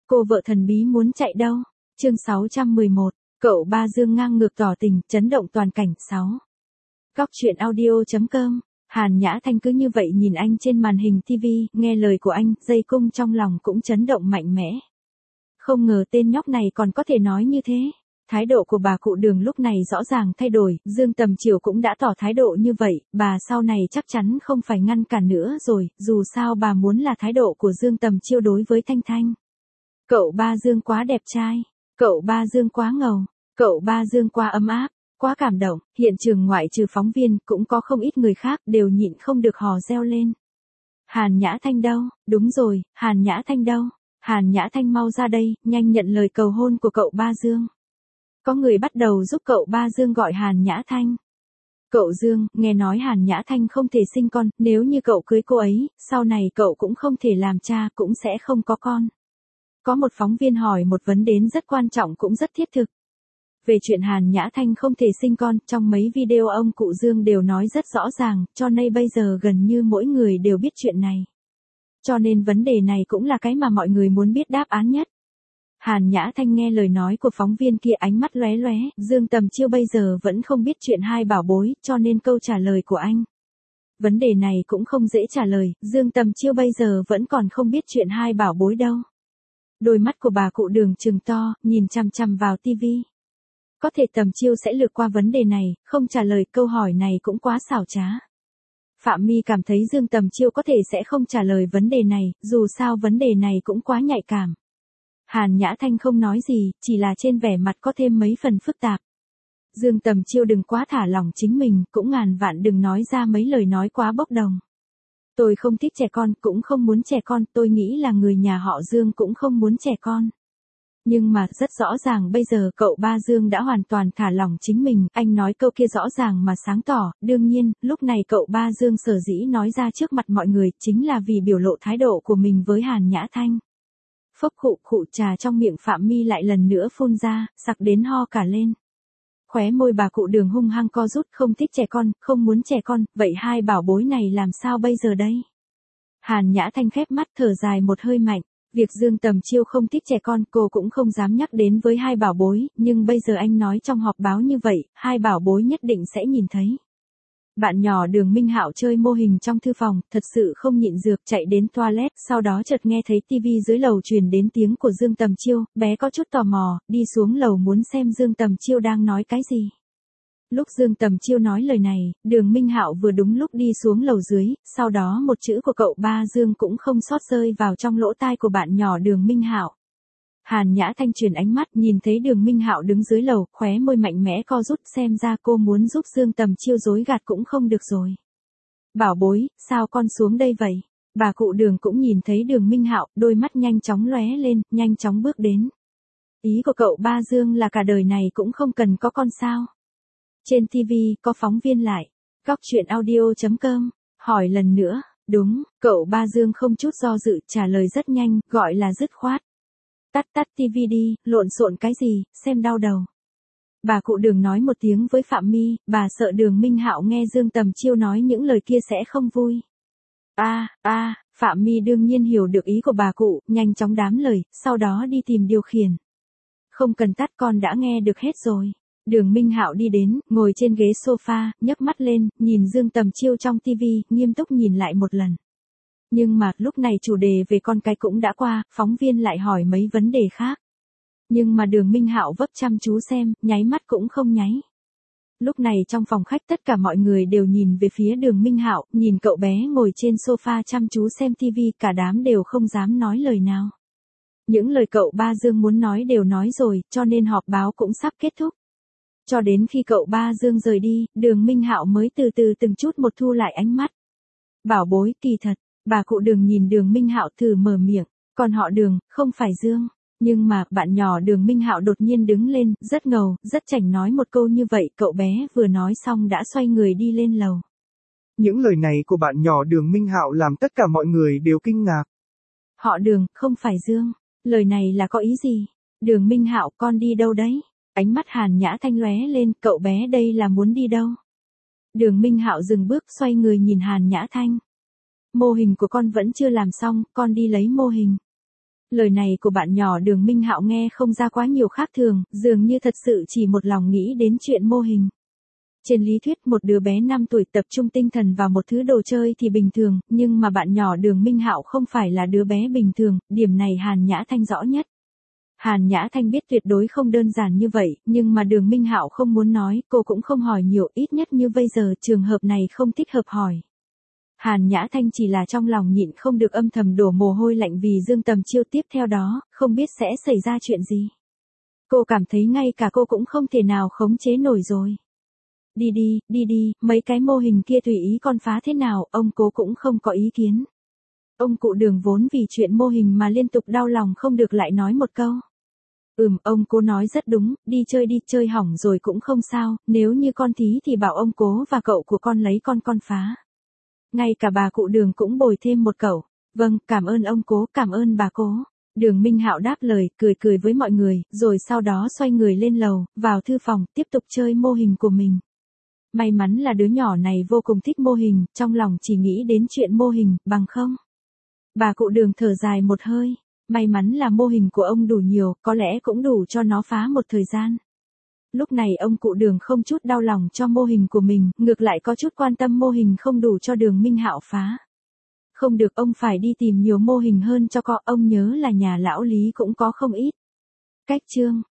Cô vợ thần bí muốn chạy đâu? Chương 611, cậu ba Dương ngang ngược tỏ tình, chấn động toàn cảnh. 6. Góc truyện audio.com. Hàn Nhã Thanh cứ như vậy nhìn anh trên màn hình TV, nghe lời của anh, dây cung trong lòng cũng chấn động mạnh mẽ. Không ngờ tên nhóc này còn có thể nói như thế. Thái độ của bà cụ Đường lúc này rõ ràng thay đổi, Dương Tầm Chiều cũng đã tỏ thái độ như vậy, bà sau này chắc chắn không phải ngăn cản nữa rồi, dù sao bà muốn là thái độ của Dương Tầm Chiêu đối với Thanh Thanh. Cậu ba Dương quá đẹp trai, cậu ba Dương quá ngầu, cậu ba Dương quá ấm áp, quá cảm động, hiện trường ngoại trừ phóng viên cũng có không ít người khác đều nhịn không được hò reo lên. Hàn Nhã Thanh đâu? Đúng rồi, Hàn Nhã Thanh đâu? Hàn Nhã Thanh mau ra đây, nhanh nhận lời cầu hôn của cậu ba Dương. Có người bắt đầu giúp cậu ba Dương gọi Hàn Nhã Thanh. Cậu Dương, nghe nói Hàn Nhã Thanh không thể sinh con, nếu như cậu cưới cô ấy, sau này cậu cũng không thể làm cha, cũng sẽ không có con. Có một phóng viên hỏi một vấn đề rất quan trọng cũng rất thiết thực. Về chuyện Hàn Nhã Thanh không thể sinh con, trong mấy video ông cụ Dương đều nói rất rõ ràng, cho nên bây giờ gần như mỗi người đều biết chuyện này. Cho nên vấn đề này cũng là cái mà mọi người muốn biết đáp án nhất. Hàn Nhã Thanh nghe lời nói của phóng viên kia ánh mắt lóe lóe, Dương Tầm Chiêu bây giờ vẫn không biết chuyện hai bảo bối, cho nên câu trả lời của anh. Vấn đề này cũng không dễ trả lời, Dương Tầm Chiêu bây giờ vẫn còn không biết chuyện hai bảo bối đâu. Đôi mắt của bà cụ Đường trừng to, nhìn chằm chằm vào tivi. Có thể Tầm Chiêu sẽ lược qua vấn đề này, không trả lời câu hỏi này cũng quá xảo trá. Phạm My cảm thấy Dương Tầm Chiêu có thể sẽ không trả lời vấn đề này, dù sao vấn đề này cũng quá nhạy cảm. Hàn Nhã Thanh không nói gì, chỉ là trên vẻ mặt có thêm mấy phần phức tạp. Dương Tầm Chiêu đừng quá thả lỏng chính mình, cũng ngàn vạn đừng nói ra mấy lời nói quá bốc đồng. Tôi không thích trẻ con, cũng không muốn trẻ con, tôi nghĩ là người nhà họ Dương cũng không muốn trẻ con. Nhưng mà rất rõ ràng bây giờ cậu ba Dương đã hoàn toàn thả lỏng chính mình, anh nói câu kia rõ ràng mà sáng tỏ, đương nhiên, lúc này cậu ba Dương sở dĩ nói ra trước mặt mọi người chính là vì biểu lộ thái độ của mình với Hàn Nhã Thanh. Phốc khụ trà trong miệng Phạm My lại lần nữa phun ra, sặc đến ho cả lên. Khóe môi bà cụ Đường hung hăng co rút, không thích trẻ con, không muốn trẻ con, vậy hai bảo bối này làm sao bây giờ đây? Hàn Nhã Thanh khép mắt thở dài một hơi mạnh. Việc Dương Tầm Chiêu không thích trẻ con cô cũng không dám nhắc đến với hai bảo bối, nhưng bây giờ anh nói trong họp báo như vậy, hai bảo bối nhất định sẽ nhìn thấy. Bạn nhỏ Đường Minh Hạo chơi mô hình trong thư phòng, thật sự không nhịn được chạy đến toilet, sau đó chợt nghe thấy tivi dưới lầu truyền đến tiếng của Dương Tầm Chiêu, bé có chút tò mò, đi xuống lầu muốn xem Dương Tầm Chiêu đang nói cái gì. Lúc Dương Tầm Chiêu nói lời này, Đường Minh Hạo vừa đúng lúc đi xuống lầu dưới, sau đó một chữ của cậu ba Dương cũng không sót rơi vào trong lỗ tai của bạn nhỏ Đường Minh Hạo. Hàn Nhã Thanh chuyển ánh mắt nhìn thấy Đường Minh Hạo đứng dưới lầu, khóe môi mạnh mẽ co rút, xem ra cô muốn giúp Dương Tầm Chiêu dối gạt cũng không được rồi. Bảo bối, sao con xuống đây vậy? Bà cụ Đường cũng nhìn thấy Đường Minh Hạo, đôi mắt nhanh chóng lóe lên, nhanh chóng bước đến. Ý của cậu ba Dương là cả đời này cũng không cần có con sao? Trên TV, có phóng viên lại. Góc truyện audio.com, hỏi lần nữa, đúng, cậu ba Dương không chút do dự, trả lời rất nhanh, gọi là dứt khoát. Tắt TV đi, lộn xộn cái gì, xem đau đầu. Bà cụ Đường nói một tiếng với Phạm My, bà sợ Đường Minh Hạo nghe Dương Tầm Chiêu nói những lời kia sẽ không vui. Phạm My đương nhiên hiểu được ý của bà cụ, nhanh chóng đám lời, sau đó đi tìm điều khiển. Không cần tắt, con đã nghe được hết rồi. Đường Minh Hạo đi đến, ngồi trên ghế sofa, nhấc mắt lên, nhìn Dương Tầm Chiêu trong TV, nghiêm túc nhìn lại một lần. Nhưng mà, lúc này chủ đề về con cái cũng đã qua, phóng viên lại hỏi mấy vấn đề khác. Nhưng mà Đường Minh Hạo vấp chăm chú xem, nháy mắt cũng không nháy. Lúc này trong phòng khách tất cả mọi người đều nhìn về phía Đường Minh Hạo, nhìn cậu bé ngồi trên sofa chăm chú xem TV, cả đám đều không dám nói lời nào. Những lời cậu ba Dương muốn nói đều nói rồi, cho nên họp báo cũng sắp kết thúc. Cho đến khi cậu ba Dương rời đi, Đường Minh Hạo mới từ từ từng chút một thu lại ánh mắt. Bảo bối, kỳ thật, bà cụ Đường nhìn Đường Minh Hạo thử mở miệng, còn họ Đường, không phải Dương. Nhưng mà, bạn nhỏ Đường Minh Hạo đột nhiên đứng lên, rất ngầu, rất chảnh nói một câu như vậy, cậu bé vừa nói xong đã xoay người đi lên lầu. Những lời này của bạn nhỏ Đường Minh Hạo làm tất cả mọi người đều kinh ngạc. Họ Đường, không phải Dương. Lời này là có ý gì? Đường Minh Hạo, con đi đâu đấy? Ánh mắt Hàn Nhã Thanh lóe lên, cậu bé đây là muốn đi đâu? Đường Minh Hạo dừng bước xoay người nhìn Hàn Nhã Thanh. Mô hình của con vẫn chưa làm xong, con đi lấy mô hình. Lời này của bạn nhỏ Đường Minh Hạo nghe không ra quá nhiều khác thường, dường như thật sự chỉ một lòng nghĩ đến chuyện mô hình. Trên lý thuyết một đứa bé 5 tuổi tập trung tinh thần vào một thứ đồ chơi thì bình thường, nhưng mà bạn nhỏ Đường Minh Hạo không phải là đứa bé bình thường, điểm này Hàn Nhã Thanh rõ nhất. Hàn Nhã Thanh biết tuyệt đối không đơn giản như vậy, nhưng mà Đường Minh Hạo không muốn nói, cô cũng không hỏi nhiều, ít nhất như bây giờ trường hợp này không thích hợp hỏi. Hàn Nhã Thanh chỉ là trong lòng nhịn không được âm thầm đổ mồ hôi lạnh vì Dương Tầm chiêu tiếp theo đó, không biết sẽ xảy ra chuyện gì. Cô cảm thấy ngay cả cô cũng không thể nào khống chế nổi rồi. Đi đi, mấy cái mô hình kia tùy ý con phá thế nào, ông Cố cũng không có ý kiến. Ông cụ Đường vốn vì chuyện mô hình mà liên tục đau lòng không được lại nói một câu. Ông Cố nói rất đúng, đi chơi hỏng rồi cũng không sao, nếu như con thí thì bảo ông Cố và cậu của con lấy con phá. Ngay cả bà cụ Đường cũng bồi thêm một câu. Vâng, cảm ơn ông Cố, cảm ơn bà Cố. Đường Minh Hạo đáp lời, cười với mọi người, rồi sau đó xoay người lên lầu, vào thư phòng, tiếp tục chơi mô hình của mình. May mắn là đứa nhỏ này vô cùng thích mô hình, trong lòng chỉ nghĩ đến chuyện mô hình, bằng không. Bà cụ Đường thở dài một hơi, may mắn là mô hình của ông đủ nhiều, có lẽ cũng đủ cho nó phá một thời gian. Lúc này ông cụ Đường không chút đau lòng cho mô hình của mình, ngược lại có chút quan tâm mô hình không đủ cho Đường Minh Hạo phá. Không được, ông phải đi tìm nhiều mô hình hơn cho ông nhớ là nhà lão Lý cũng có không ít. Cách chương